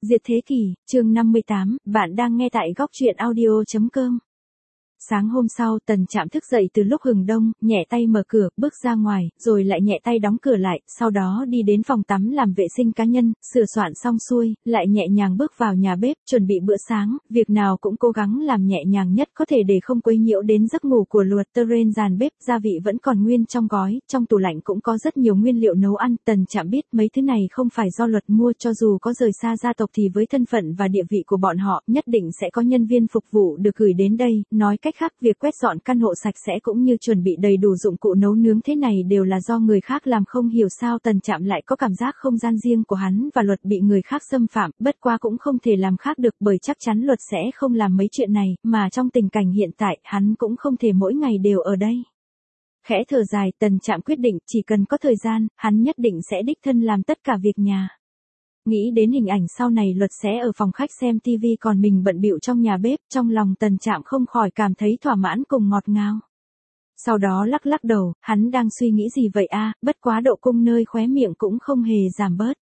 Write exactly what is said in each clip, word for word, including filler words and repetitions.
Diệt thế kỷ, chương năm mươi tám, bạn đang nghe tại góc truyện audio chấm com. Sáng hôm sau, Tần Trạm thức dậy từ lúc hừng đông, nhẹ tay mở cửa, bước ra ngoài, rồi lại nhẹ tay đóng cửa lại, sau đó đi đến phòng tắm làm vệ sinh cá nhân, sửa soạn xong xuôi, lại nhẹ nhàng bước vào nhà bếp, chuẩn bị bữa sáng, việc nào cũng cố gắng làm nhẹ nhàng nhất có thể để không quấy nhiễu đến giấc ngủ của Luật Terrain. Dàn bếp, gia vị vẫn còn nguyên trong gói, trong tủ lạnh cũng có rất nhiều nguyên liệu nấu ăn. Tần Trạm biết mấy thứ này không phải do Luật mua, cho dù có rời xa gia tộc thì với thân phận và địa vị của bọn họ, nhất định sẽ có nhân viên phục vụ được gửi đến đây, nói cách khác, việc quét dọn căn hộ sạch sẽ cũng như chuẩn bị đầy đủ dụng cụ nấu nướng thế này đều là do người khác làm. Không hiểu sao Tần Trạm lại có cảm giác không gian riêng của hắn và Luật bị người khác xâm phạm, bất quá cũng không thể làm khác được bởi chắc chắn Luật sẽ không làm mấy chuyện này, mà trong tình cảnh hiện tại, hắn cũng không thể mỗi ngày đều ở đây. Khẽ thở dài, Tần Trạm quyết định, chỉ cần có thời gian, hắn nhất định sẽ đích thân làm tất cả việc nhà. Nghĩ đến hình ảnh sau này Luật sẽ ở phòng khách xem tivi còn mình bận bịu trong nhà bếp, trong lòng Tần Trạm không khỏi cảm thấy thỏa mãn cùng ngọt ngào. Sau đó lắc lắc đầu, hắn đang suy nghĩ gì vậy a? À, bất quá độ cung nơi khóe miệng cũng không hề giảm bớt.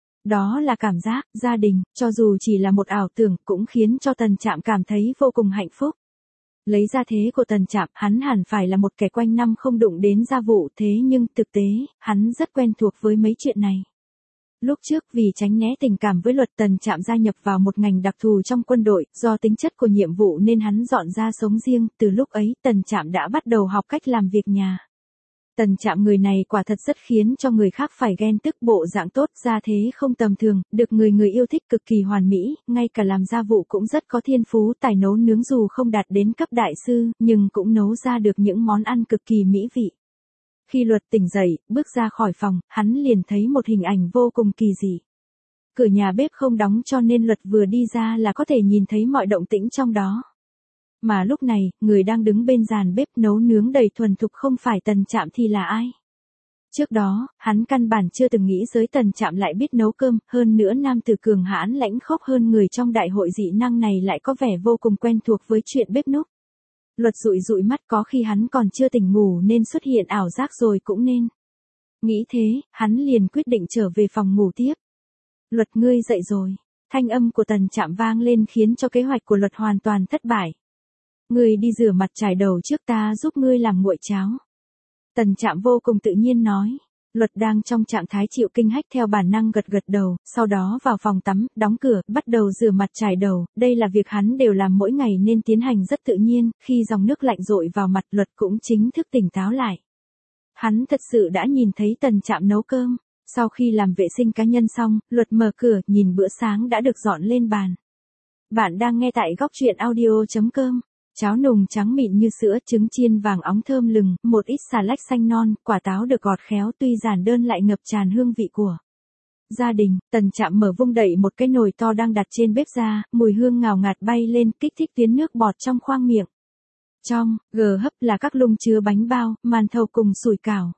Đó là cảm giác, gia đình, cho dù chỉ là một ảo tưởng, cũng khiến cho Tần Trạm cảm thấy vô cùng hạnh phúc. Lấy ra thế của Tần Trạm, hắn hẳn phải là một kẻ quanh năm không đụng đến gia vụ, thế nhưng thực tế, hắn rất quen thuộc với mấy chuyện này. Lúc trước vì tránh né tình cảm với Luật, Tần Trạm gia nhập vào một ngành đặc thù trong quân đội, do tính chất của nhiệm vụ nên hắn dọn ra sống riêng, từ lúc ấy Tần Trạm đã bắt đầu học cách làm việc nhà. Tần Trạm người này quả thật rất khiến cho người khác phải ghen tức, bộ dạng tốt, gia thế không tầm thường, được người người yêu thích, cực kỳ hoàn mỹ, ngay cả làm gia vụ cũng rất có thiên phú, tài nấu nướng dù không đạt đến cấp đại sư, nhưng cũng nấu ra được những món ăn cực kỳ mỹ vị. Khi Luật tỉnh dậy, bước ra khỏi phòng, hắn liền thấy một hình ảnh vô cùng kỳ dị. Cửa nhà bếp không đóng cho nên Luật vừa đi ra là có thể nhìn thấy mọi động tĩnh trong đó. Mà lúc này, người đang đứng bên giàn bếp nấu nướng đầy thuần thục không phải Tần Trạm thì là ai? Trước đó, hắn căn bản chưa từng nghĩ tới Tần Trạm lại biết nấu cơm, hơn nữa nam tử cường hãn lãnh khốc hơn người trong đại hội dị năng này lại có vẻ vô cùng quen thuộc với chuyện bếp núc. Luật dụi dụi mắt, có khi hắn còn chưa tỉnh ngủ nên xuất hiện ảo giác rồi cũng nên. Nghĩ thế, hắn liền quyết định trở về phòng ngủ tiếp. Luật, ngươi dậy rồi. Thanh âm của Tần Trạm vang lên khiến cho kế hoạch của Luật hoàn toàn thất bại. Ngươi đi rửa mặt chải đầu trước, ta giúp ngươi làm nguội cháo. Tần Trạm vô cùng tự nhiên nói. Luật đang trong trạng thái chịu kinh hách theo bản năng gật gật đầu, sau đó vào phòng tắm, đóng cửa, bắt đầu rửa mặt chải đầu, đây là việc hắn đều làm mỗi ngày nên tiến hành rất tự nhiên, khi dòng nước lạnh dội vào mặt Luật cũng chính thức tỉnh táo lại. Hắn thật sự đã nhìn thấy Tần Trạm nấu cơm, sau khi làm vệ sinh cá nhân xong, Luật mở cửa, nhìn bữa sáng đã được dọn lên bàn. Bạn đang nghe tại góc truyện audio chấm com. Cháo nùng trắng mịn như sữa, trứng chiên vàng óng thơm lừng, một ít xà lách xanh non, quả táo được gọt khéo, tuy giản đơn lại ngập tràn hương vị của gia đình. Tần Trạm mở vung đậy một cái nồi to đang đặt trên bếp ra, mùi hương ngào ngạt bay lên, kích thích tuyến nước bọt trong khoang miệng. Trong gờ hấp là các lung chứa bánh bao, màn thầu cùng sủi cảo.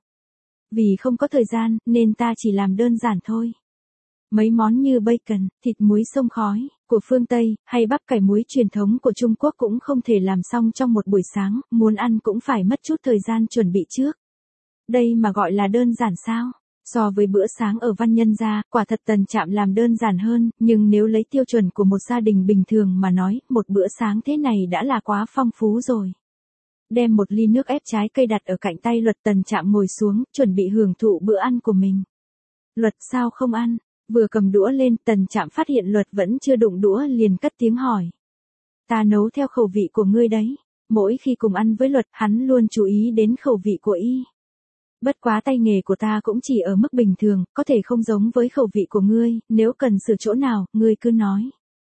Vì không có thời gian, nên ta chỉ làm đơn giản thôi. Mấy món như bacon, thịt muối xông khói của phương Tây, hay bắp cải muối truyền thống của Trung Quốc cũng không thể làm xong trong một buổi sáng, muốn ăn cũng phải mất chút thời gian chuẩn bị trước. Đây mà gọi là đơn giản sao? So với bữa sáng ở Văn Nhân gia, quả thật Tần Trạm làm đơn giản hơn, nhưng nếu lấy tiêu chuẩn của một gia đình bình thường mà nói, một bữa sáng thế này đã là quá phong phú rồi. Đem một ly nước ép trái cây đặt ở cạnh tay Luật, Tần Trạm ngồi xuống, chuẩn bị hưởng thụ bữa ăn của mình. Luật, sao không ăn? Vừa cầm đũa lên, Tần Trạm phát hiện Luật vẫn chưa đụng đũa liền cất tiếng hỏi. Ta nấu theo khẩu vị của ngươi đấy. Mỗi khi cùng ăn với Luật, hắn luôn chú ý đến khẩu vị của y. Bất quá tay nghề của ta cũng chỉ ở mức bình thường, có thể không giống với khẩu vị của ngươi, nếu cần sửa chỗ nào, ngươi cứ nói.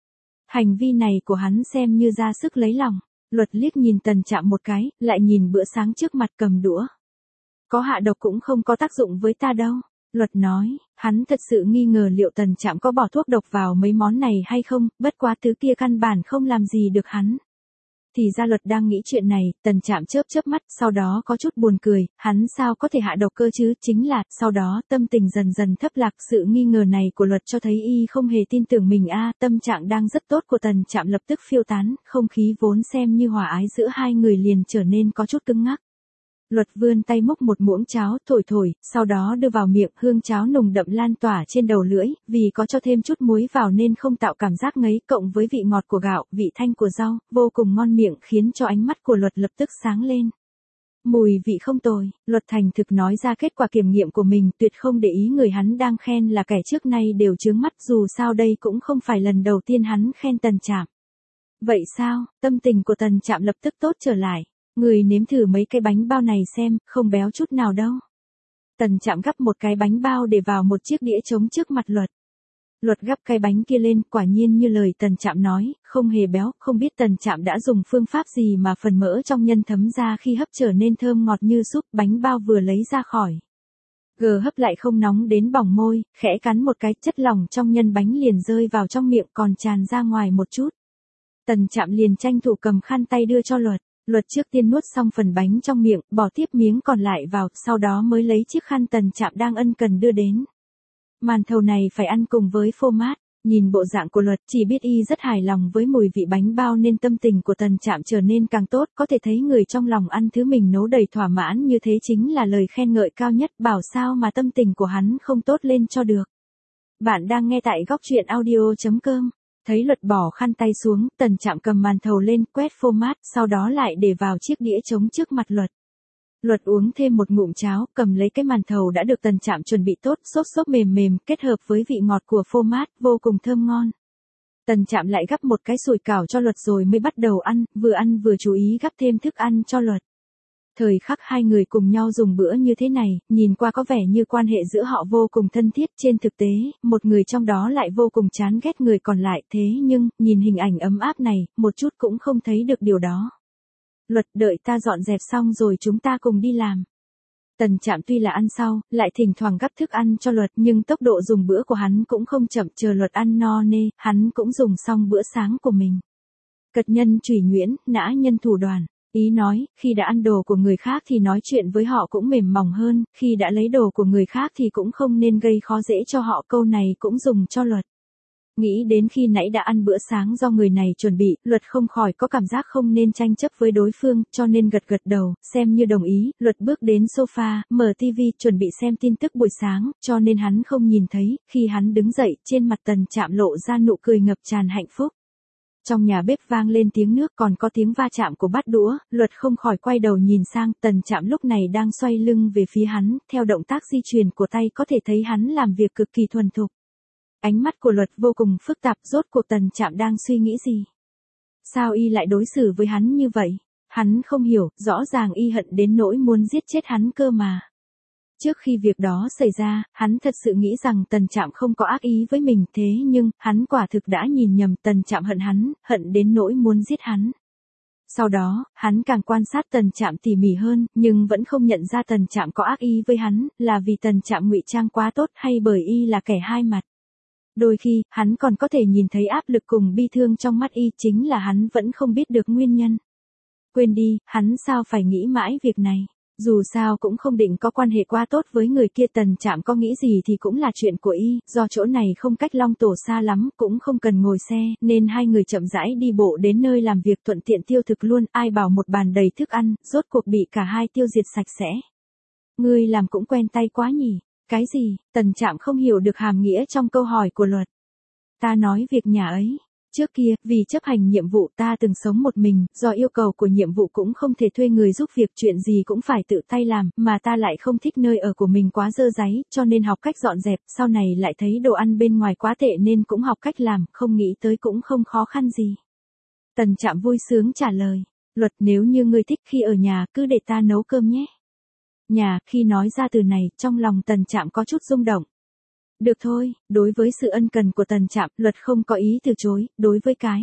Hành vi này của hắn xem như ra sức lấy lòng. Luật liếc nhìn Tần Trạm một cái, lại nhìn bữa sáng trước mặt, cầm đũa. Có hạ độc cũng không có tác dụng với ta đâu. Luật nói, hắn thật sự nghi ngờ liệu Tần Trạm có bỏ thuốc độc vào mấy món này hay không, bất quá thứ kia căn bản không làm gì được hắn. Thì ra Luật đang nghĩ chuyện này, Tần Trạm chớp chớp mắt, sau đó có chút buồn cười, hắn sao có thể hạ độc cơ chứ, chính là, sau đó tâm tình dần dần thấp lạc, sự nghi ngờ này của Luật cho thấy y không hề tin tưởng mình a. Tâm trạng đang rất tốt của Tần Trạm lập tức phiêu tán, không khí vốn xem như hòa ái giữa hai người liền trở nên có chút cứng ngắc. Luật vươn tay múc một muỗng cháo, thổi thổi, sau đó đưa vào miệng, hương cháo nồng đậm lan tỏa trên đầu lưỡi, vì có cho thêm chút muối vào nên không tạo cảm giác ngấy, cộng với vị ngọt của gạo, vị thanh của rau, vô cùng ngon miệng khiến cho ánh mắt của Luật lập tức sáng lên. Mùi vị không tồi, Luật thành thực nói ra kết quả kiểm nghiệm của mình, tuyệt không để ý người hắn đang khen là kẻ trước nay đều chướng mắt, dù sao đây cũng không phải lần đầu tiên hắn khen Tần Trạm. Vậy sao, tâm tình của Tần Trạm lập tức tốt trở lại. Người nếm thử mấy cái bánh bao này xem, không béo chút nào đâu. Tần Trạm gắp một cái bánh bao để vào một chiếc đĩa trống trước mặt Luật. Luật gắp cái bánh kia lên, quả nhiên như lời Tần Trạm nói, không hề béo, không biết Tần Trạm đã dùng phương pháp gì mà phần mỡ trong nhân thấm ra khi hấp trở nên thơm ngọt như súp, bánh bao vừa lấy ra khỏi gờ hấp lại không nóng đến bỏng môi, khẽ cắn một cái, chất lỏng trong nhân bánh liền rơi vào trong miệng còn tràn ra ngoài một chút. Tần Trạm liền tranh thủ cầm khăn tay đưa cho Luật. Luật trước tiên nuốt xong phần bánh trong miệng, bỏ tiếp miếng còn lại vào, sau đó mới lấy chiếc khăn Tần Trạm đang ân cần đưa đến. Màn thầu này phải ăn cùng với phô mát. Nhìn bộ dạng của Luật, chỉ biết y rất hài lòng với mùi vị bánh bao nên tâm tình của Tần Trạm trở nên càng tốt, có thể thấy người trong lòng ăn thứ mình nấu đầy thỏa mãn như thế chính là lời khen ngợi cao nhất, bảo sao mà tâm tình của hắn không tốt lên cho được. Bạn đang nghe tại góc truyện audio chấm com. Thấy Luật bỏ khăn tay xuống, Tần Trạm cầm màn thầu lên, quét phô mát, sau đó lại để vào chiếc đĩa trống trước mặt Luật. Luật uống thêm một ngụm cháo, cầm lấy cái màn thầu đã được Tần Trạm chuẩn bị tốt, xốp xốp mềm mềm, kết hợp với vị ngọt của phô mát, vô cùng thơm ngon. Tần Trạm lại gắp một cái sủi cảo cho Luật rồi mới bắt đầu ăn, vừa ăn vừa chú ý gắp thêm thức ăn cho Luật. Thời khắc hai người cùng nhau dùng bữa như thế này, nhìn qua có vẻ như quan hệ giữa họ vô cùng thân thiết, trên thực tế, một người trong đó lại vô cùng chán ghét người còn lại, thế nhưng, nhìn hình ảnh ấm áp này, một chút cũng không thấy được điều đó. Luật, đợi ta dọn dẹp xong rồi chúng ta cùng đi làm. Tần Trạm tuy là ăn sau, lại thỉnh thoảng gắp thức ăn cho Luật, nhưng tốc độ dùng bữa của hắn cũng không chậm, chờ Luật ăn no nê, hắn cũng dùng xong bữa sáng của mình. Cật nhân trùy nhuyễn, nã nhân thủ đoàn. Ý nói, khi đã ăn đồ của người khác thì nói chuyện với họ cũng mềm mỏng hơn, khi đã lấy đồ của người khác thì cũng không nên gây khó dễ cho họ, câu này cũng dùng cho Luật. Nghĩ đến khi nãy đã ăn bữa sáng do người này chuẩn bị, Luật không khỏi có cảm giác không nên tranh chấp với đối phương, cho nên gật gật đầu, xem như đồng ý. Luật bước đến sofa, mở tivi, chuẩn bị xem tin tức buổi sáng, cho nên hắn không nhìn thấy. Khi hắn đứng dậy, trên mặt Tần Trạm lộ ra nụ cười ngập tràn hạnh phúc. Trong nhà bếp vang lên tiếng nước, còn có tiếng va chạm của bát đũa, Luật không khỏi quay đầu nhìn sang, Tần Trạm lúc này đang xoay lưng về phía hắn, theo động tác di chuyển của tay có thể thấy hắn làm việc cực kỳ thuần thục. Ánh mắt của Luật vô cùng phức tạp, rốt cuộc Tần Trạm đang suy nghĩ gì? Sao y lại đối xử với hắn như vậy? Hắn không hiểu, rõ ràng y hận đến nỗi muốn giết chết hắn cơ mà. Trước khi việc đó xảy ra, hắn thật sự nghĩ rằng Tần Trạm không có ác ý với mình, thế nhưng, hắn quả thực đã nhìn nhầm, Tần Trạm hận hắn, hận đến nỗi muốn giết hắn. Sau đó, hắn càng quan sát Tần Trạm tỉ mỉ hơn, nhưng vẫn không nhận ra Tần Trạm có ác ý với hắn, là vì Tần Trạm ngụy trang quá tốt hay bởi y là kẻ hai mặt. Đôi khi, hắn còn có thể nhìn thấy áp lực cùng bi thương trong mắt y, chính là hắn vẫn không biết được nguyên nhân. Quên đi, hắn sao phải nghĩ mãi việc này. Dù sao cũng không định có quan hệ quá tốt với người kia, Tần Trạm có nghĩ gì thì cũng là chuyện của y, do chỗ này không cách Long Tổ xa lắm, cũng không cần ngồi xe, nên hai người chậm rãi đi bộ đến nơi làm việc, thuận tiện tiêu thực luôn, ai bảo một bàn đầy thức ăn, rốt cuộc bị cả hai tiêu diệt sạch sẽ. Ngươi làm cũng quen tay quá nhỉ? Cái gì? Tần Trạm không hiểu được hàm nghĩa trong câu hỏi của Luật. Ta nói việc nhà ấy. Trước kia, vì chấp hành nhiệm vụ ta từng sống một mình, do yêu cầu của nhiệm vụ cũng không thể thuê người giúp việc, chuyện gì cũng phải tự tay làm, mà ta lại không thích nơi ở của mình quá dơ dáy, cho nên học cách dọn dẹp, sau này lại thấy đồ ăn bên ngoài quá tệ nên cũng học cách làm, không nghĩ tới cũng không khó khăn gì. Tần Trạm vui sướng trả lời. Luật, nếu như ngươi thích khi ở nhà, cứ để ta nấu cơm nhé. Nhà, khi nói ra từ này, trong lòng Tần Trạm có chút rung động. Được thôi, đối với sự ân cần của Tần Trạm, Luật không có ý từ chối, đối với cái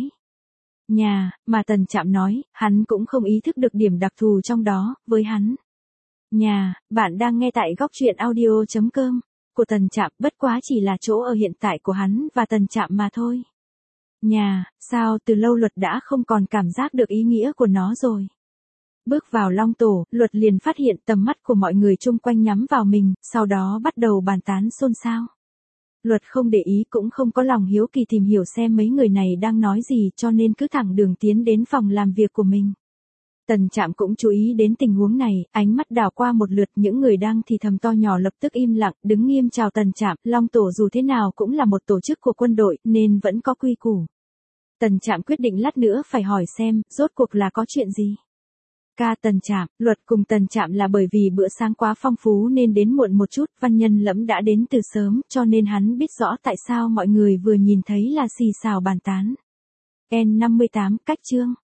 nhà mà Tần Trạm nói, hắn cũng không ý thức được điểm đặc thù trong đó, với hắn. Nhà, bạn đang nghe tại góc truyện audio chấm com, của Tần Trạm, bất quá chỉ là chỗ ở hiện tại của hắn và Tần Trạm mà thôi. Nhà, sao từ lâu Luật đã không còn cảm giác được ý nghĩa của nó rồi. Bước vào Long Tổ, Luật liền phát hiện tầm mắt của mọi người chung quanh nhắm vào mình, sau đó bắt đầu bàn tán xôn xao. Luật không để ý, cũng không có lòng hiếu kỳ tìm hiểu xem mấy người này đang nói gì, cho nên cứ thẳng đường tiến đến phòng làm việc của mình. Tần Trạm cũng chú ý đến tình huống này, ánh mắt đảo qua một lượt, những người đang thì thầm to nhỏ lập tức im lặng, đứng nghiêm chào Tần Trạm. Long tổ dù thế nào cũng là một tổ chức của quân đội, nên vẫn có quy củ. Tần Trạm quyết định lát nữa phải hỏi xem, rốt cuộc là có chuyện gì. Ca Tần Trạm, Luật cùng Tần Trạm là bởi vì bữa sáng quá phong phú nên đến muộn một chút, Văn Nhân Lẫm đã đến từ sớm, cho nên hắn biết rõ tại sao mọi người vừa nhìn thấy là xì xào bàn tán. N năm mươi tám, cách chương.